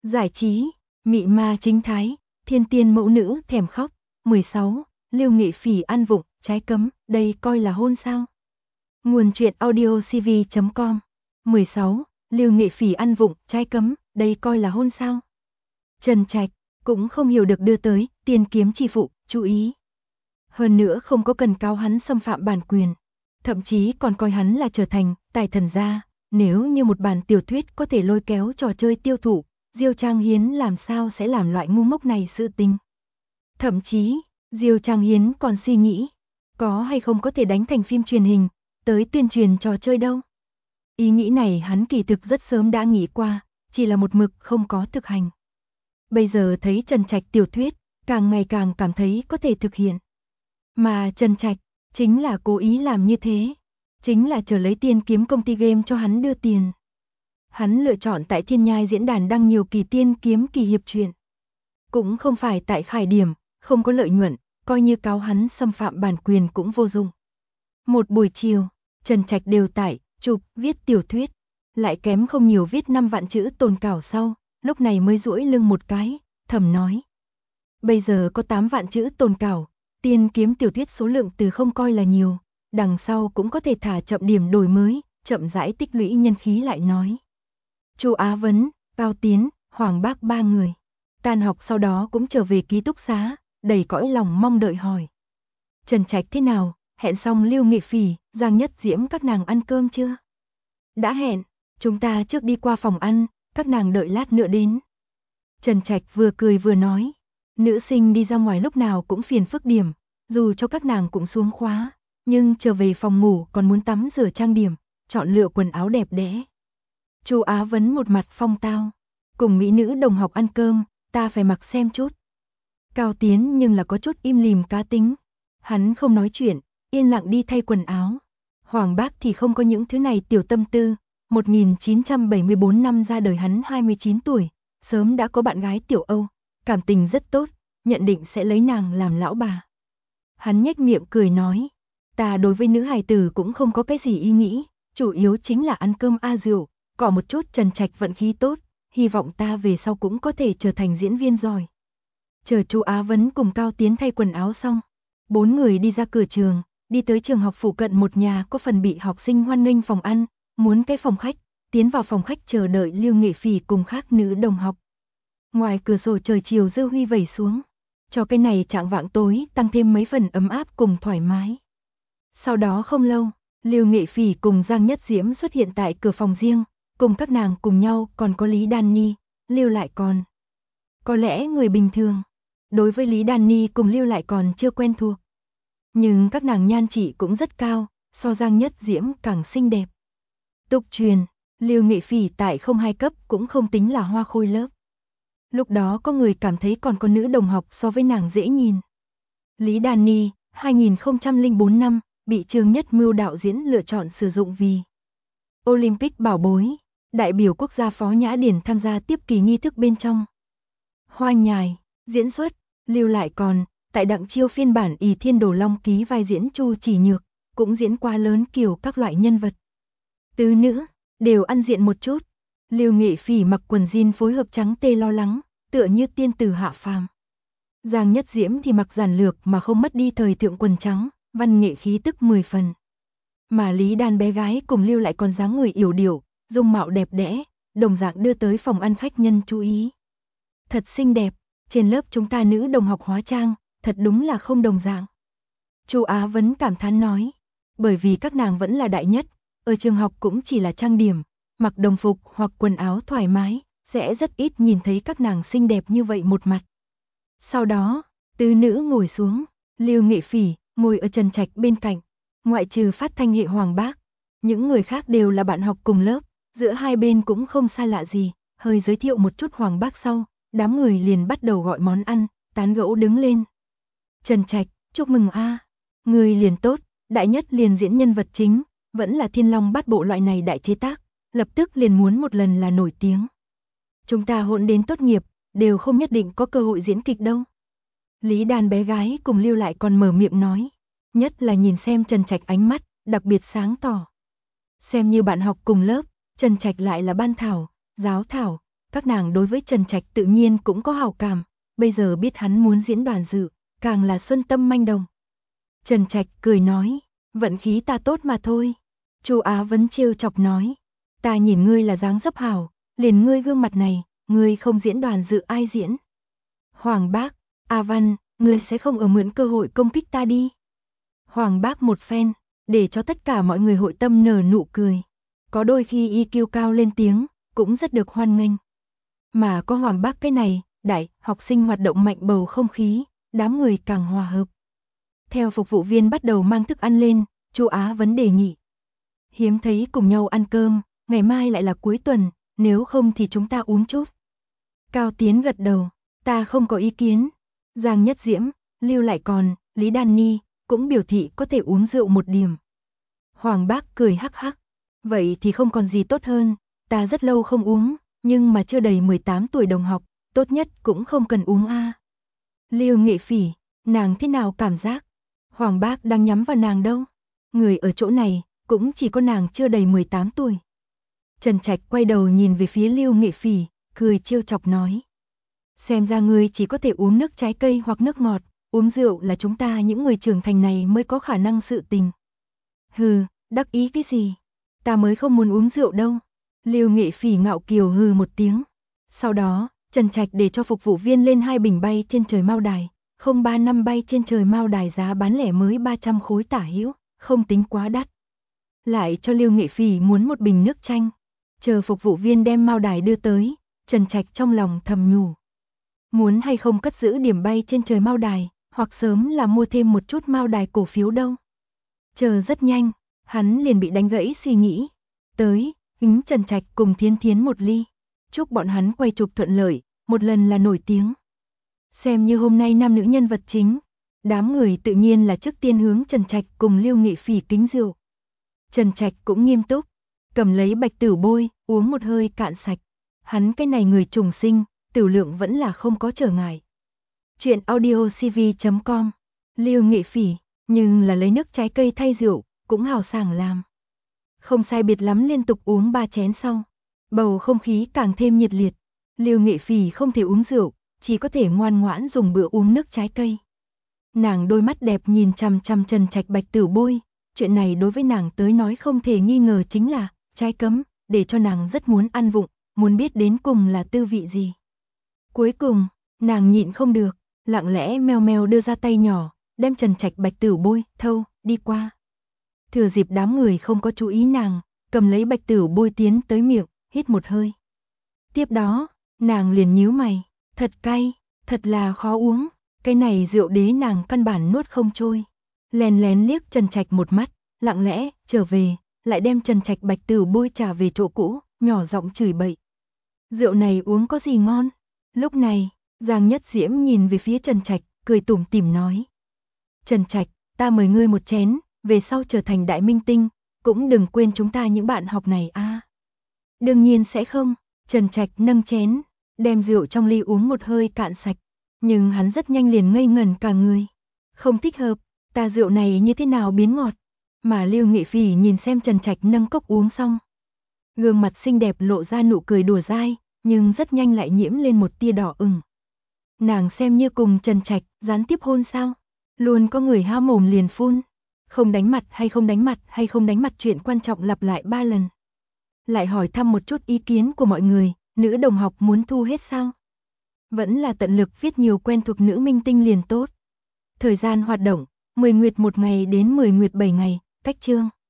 Giải trí, mị ma chính thái, thiên tiên mẫu nữ thèm khóc. 16. Lưu Nghị Phỉ ăn vụng, trái cấm, đây coi là hôn sao? Nguồn truyện audio cv.com. 16. Lưu Nghị Phỉ ăn vụng, trái cấm, đây coi là hôn sao? Trần Trạch cũng không hiểu được đưa tới, tiên kiếm chi phụ, chú ý. Hơn nữa không có cần cáo hắn xâm phạm bản quyền, thậm chí còn coi hắn là trở thành tài thần gia. Nếu như một bản tiểu thuyết có thể lôi kéo trò chơi tiêu thụ, Diêu Trang Hiến làm sao sẽ làm loại ngu ngốc này sự tình. Thậm chí, Diêu Trang Hiến còn suy nghĩ, có hay không có thể đánh thành phim truyền hình, tới tuyên truyền trò chơi đâu. Ý nghĩ này hắn kỳ thực rất sớm đã nghĩ qua, chỉ là một mực không có thực hành. Bây giờ thấy Trần Trạch tiểu thuyết, càng ngày càng cảm thấy có thể thực hiện. Mà Trần Trạch, chính là cố ý làm như thế, chính là chờ lấy tiên kiếm công ty game cho hắn đưa tiền. Hắn lựa chọn tại Thiên Nhai diễn đàn đăng nhiều kỳ tiên kiếm kỳ hiệp truyện. Cũng không phải tại khải điểm, không có lợi nhuận, coi như cáo hắn xâm phạm bản quyền cũng vô dụng. Một buổi chiều, Trần Trạch đều tải, chụp, viết tiểu thuyết, lại kém không nhiều viết 5 vạn chữ tồn cảo sau, lúc này mới duỗi lưng một cái, thầm nói. Bây giờ có 8 vạn chữ tồn cảo, tiên kiếm tiểu thuyết số lượng từ không coi là nhiều, đằng sau cũng có thể thả chậm điểm đổi mới, chậm rãi tích lũy nhân khí lại nói. Chu Á Vấn, Cao Tiến, Hoàng Bác ba người. Tan học sau đó cũng trở về ký túc xá, đầy cõi lòng mong đợi hỏi. Trần Trạch thế nào, hẹn xong Lưu Nghị Phỉ, Giang Nhất Diễm các nàng ăn cơm chưa? Đã hẹn, chúng ta trước đi qua phòng ăn, các nàng đợi lát nữa đến. Trần Trạch vừa cười vừa nói, nữ sinh đi ra ngoài lúc nào cũng phiền phức điểm, dù cho các nàng cũng xuống khóa, nhưng trở về phòng ngủ còn muốn tắm rửa trang điểm, chọn lựa quần áo đẹp đẽ. Chu Á Vấn một mặt phong tao, cùng mỹ nữ đồng học ăn cơm, ta phải mặc xem chút. Cao Tiến nhưng là có chút im lìm cá tính, hắn không nói chuyện, yên lặng đi thay quần áo. Hoàng Bác thì không có những thứ này tiểu tâm tư, 1974 năm ra đời hắn 29 tuổi, sớm đã có bạn gái Tiểu Âu, cảm tình rất tốt, nhận định sẽ lấy nàng làm lão bà. Hắn nhếch miệng cười nói, ta đối với nữ hài tử cũng không có cái gì ý nghĩ, chủ yếu chính là ăn cơm rượu, cọ một chút. Trần Trạch vận khí tốt, hy vọng ta về sau cũng có thể trở thành diễn viên giỏi. Chờ Chu Á Vấn cùng Cao Tiến thay quần áo xong, 4 người đi ra cửa trường, đi tới trường học phụ cận một nhà có phần bị học sinh hoan nghênh phòng ăn, muốn cái phòng khách, tiến vào phòng khách chờ đợi Lưu Nghị Phỉ cùng khác nữ đồng học. Ngoài cửa sổ trời chiều dư huy vẩy xuống, cho cái này trạng vạng tối tăng thêm mấy phần ấm áp cùng thoải mái. Sau đó không lâu, Lưu Nghị Phỉ cùng Giang Nhất Diễm xuất hiện tại cửa phòng riêng, cùng các nàng cùng nhau còn có Lý Đan Ni, Lưu Lại Còn. Có lẽ người bình thường, đối với Lý Đan Ni cùng Lưu Lại Còn chưa quen thuộc. Nhưng các nàng nhan trị cũng rất cao, so Giang Nhất Diễm càng xinh đẹp. Tục truyền, Lưu Nghị Phỉ tại 02 cấp cũng không tính là hoa khôi lớp. Lúc đó có người cảm thấy còn có nữ đồng học so với nàng dễ nhìn. Lý Đan Ni, 2004 năm, bị Trương Nhất Mưu đạo diễn lựa chọn sử dụng vì Olympic bảo bối, đại biểu quốc gia Phó Nhã Điển tham gia tiếp kỳ nghi thức bên trong. Hoa nhài, diễn xuất, Lưu Lại Còn, tại Đặng Chiêu phiên bản Ỷ Thiên Đồ Long ký vai diễn Chu Chỉ Nhược, cũng diễn qua lớn kiểu các loại nhân vật. Tứ nữ, đều ăn diện một chút. Lưu Nghị Phỉ mặc quần jean phối hợp trắng tê lo lắng, tựa như tiên tử hạ phàm. Giang Nhất Diễm thì mặc giản lược mà không mất đi thời thượng quần trắng, văn nghệ khí tức 10 phần. Mà Lý Đan bé gái cùng Lưu Lại Còn dáng người yểu điệu, dung mạo đẹp đẽ, đồng dạng đưa tới phòng ăn khách nhân chú ý. Thật xinh đẹp, trên lớp chúng ta nữ đồng học hóa trang, thật đúng là không đồng dạng. Chu Á Vấn cảm thán nói, bởi vì các nàng vẫn là đại nhất, ở trường học cũng chỉ là trang điểm, mặc đồng phục hoặc quần áo thoải mái, sẽ rất ít nhìn thấy các nàng xinh đẹp như vậy một mặt. Sau đó, tứ nữ ngồi xuống, Lưu Nghị Phỉ ngồi ở Trần Trạch bên cạnh, ngoại trừ phát thanh hệ Hoàng Bác, những người khác đều là bạn học cùng lớp, giữa hai bên cũng không xa lạ gì, hơi giới thiệu một chút Hoàng Bác sau, đám người liền bắt đầu gọi món ăn, tán gẫu đứng lên. Trần Trạch, chúc mừng người liền tốt, đại nhất liền diễn nhân vật chính, vẫn là Thiên Long Bát Bộ loại này đại chế tác, lập tức liền muốn một lần là nổi tiếng. Chúng ta hỗn đến tốt nghiệp, đều không nhất định có cơ hội diễn kịch đâu. Lý Đan bé gái cùng Lưu Lại Còn mở miệng nói, nhất là nhìn xem Trần Trạch ánh mắt, đặc biệt sáng tỏ. Xem như bạn học cùng lớp, Trần Trạch lại là ban thảo, giáo thảo, các nàng đối với Trần Trạch tự nhiên cũng có hảo cảm, bây giờ biết hắn muốn diễn đoàn dự, càng là xuân tâm manh động. Trần Trạch cười nói, vận khí ta tốt mà thôi. Chu Á Vấn trêu chọc nói, ta nhìn ngươi là dáng dấp hảo, liền ngươi gương mặt này, ngươi không diễn đoàn dự ai diễn? Hoàng Bác, A Văn, ngươi sẽ không ở mượn cơ hội công kích ta đi. Hoàng Bác một phen, để cho tất cả mọi người hội tâm nở nụ cười. Có đôi khi IQ cao lên tiếng, cũng rất được hoan nghênh. Mà có Hoàng Bác cái này, đại học sinh hoạt động mạnh bầu không khí, đám người càng hòa hợp. Theo phục vụ viên bắt đầu mang thức ăn lên, Chu Á Vấn đề nghị. Hiếm thấy cùng nhau ăn cơm, ngày mai lại là cuối tuần, nếu không thì chúng ta uống chút. Cao Tiến gật đầu, ta không có ý kiến. Giang Nhất Diễm, Lưu Lại Còn, Lý Đan Ni cũng biểu thị có thể uống rượu một điểm. Hoàng Bác cười hắc hắc, vậy thì không còn gì tốt hơn, ta rất lâu không uống, nhưng mà chưa đầy 18 tuổi đồng học, tốt nhất cũng không cần uống a. Lưu Nghệ Phỉ, nàng thế nào cảm giác? Hoàng Bác đang nhắm vào nàng đâu? Người ở chỗ này, cũng chỉ có nàng chưa đầy 18 tuổi. Trần Trạch quay đầu nhìn về phía Lưu Nghệ Phỉ, cười trêu chọc nói. Xem ra ngươi chỉ có thể uống nước trái cây hoặc nước ngọt, uống rượu là chúng ta những người trưởng thành này mới có khả năng sự tình. Hừ, đắc ý cái gì? Ta mới không muốn uống rượu đâu. Lưu Nghệ Phỉ ngạo kiều hừ một tiếng. Sau đó, Trần Trạch để cho phục vụ viên lên 2 bình bay trên trời mao đài. 035 bay trên trời mao đài giá bán lẻ mới 300 khối tả hữu, không tính quá đắt. Lại cho Lưu Nghệ Phỉ muốn một bình nước chanh. Chờ phục vụ viên đem mao đài đưa tới, Trần Trạch trong lòng thầm nhủ. Muốn hay không cất giữ điểm bay trên trời mao đài, hoặc sớm là mua thêm một chút mao đài cổ phiếu đâu. Chờ rất nhanh, hắn liền bị đánh gãy suy nghĩ. Tới, kính Trần Trạch cùng Thiến Thiến một ly. Chúc bọn hắn quay chụp thuận lợi, một lần là nổi tiếng. Xem như hôm nay nam nữ nhân vật chính. Đám người tự nhiên là trước tiên hướng Trần Trạch cùng Lưu Nghị Phỉ kính rượu. Trần Trạch cũng nghiêm túc, cầm lấy bạch tửu bôi, uống một hơi cạn sạch. Hắn cái này người trùng sinh, tửu lượng vẫn là không có trở ngại. Chuyện audiocv.com. Lưu Nghị Phỉ, nhưng là lấy nước trái cây thay rượu, cũng hào sảng làm. Không sai biệt lắm liên tục uống 3 chén sau. Bầu không khí càng thêm nhiệt liệt. Lưu Nghị Phỉ không thể uống rượu, chỉ có thể ngoan ngoãn dùng bữa uống nước trái cây. Nàng đôi mắt đẹp nhìn chằm chằm Trần Trạch bạch tửu bôi. Chuyện này đối với nàng tới nói không thể nghi ngờ chính là trái cấm, để cho nàng rất muốn ăn vụng, muốn biết đến cùng là tư vị gì. Cuối cùng, nàng nhịn không được, lặng lẽ meo meo đưa ra tay nhỏ, đem Trần Trạch bạch tửu bôi, thâu, đi qua. Thừa dịp đám người không có chú ý nàng, cầm lấy bạch tửu bôi tiến tới miệng, hít một hơi. Tiếp đó, nàng liền nhíu mày, thật cay, thật là khó uống, cái này rượu đế nàng căn bản nuốt không trôi. Lén lén liếc Trần Trạch một mắt, lặng lẽ trở về, lại đem Trần Trạch bạch tửu bôi trả về chỗ cũ, nhỏ giọng chửi bậy. Rượu này uống có gì ngon? Lúc này, Giang Nhất Diễm nhìn về phía Trần Trạch, cười tủm tỉm nói. Trần Trạch, ta mời ngươi một chén, về sau trở thành đại minh tinh, cũng đừng quên chúng ta những bạn học này a. Đương nhiên sẽ không, Trần Trạch nâng chén, đem rượu trong ly uống một hơi cạn sạch, nhưng hắn rất nhanh liền ngây ngẩn cả người. Không thích hợp, ta rượu này như thế nào biến ngọt, mà Lưu Nghị Phỉ nhìn xem Trần Trạch nâng cốc uống xong. Gương mặt xinh đẹp lộ ra nụ cười đùa dai, nhưng rất nhanh lại nhiễm lên một tia đỏ ửng. Nàng xem như cùng Trần Trạch gián tiếp hôn sao? Luôn có người há mồm liền phun. Không đánh mặt hay không đánh mặt hay không đánh mặt chuyện quan trọng lặp lại 3 lần. Lại hỏi thăm một chút ý kiến của mọi người, nữ đồng học muốn thu hết sao? Vẫn là tận lực viết nhiều quen thuộc nữ minh tinh liền tốt. Thời gian hoạt động, 10 nguyệt 1 ngày đến 10 nguyệt 7 ngày, cách chương.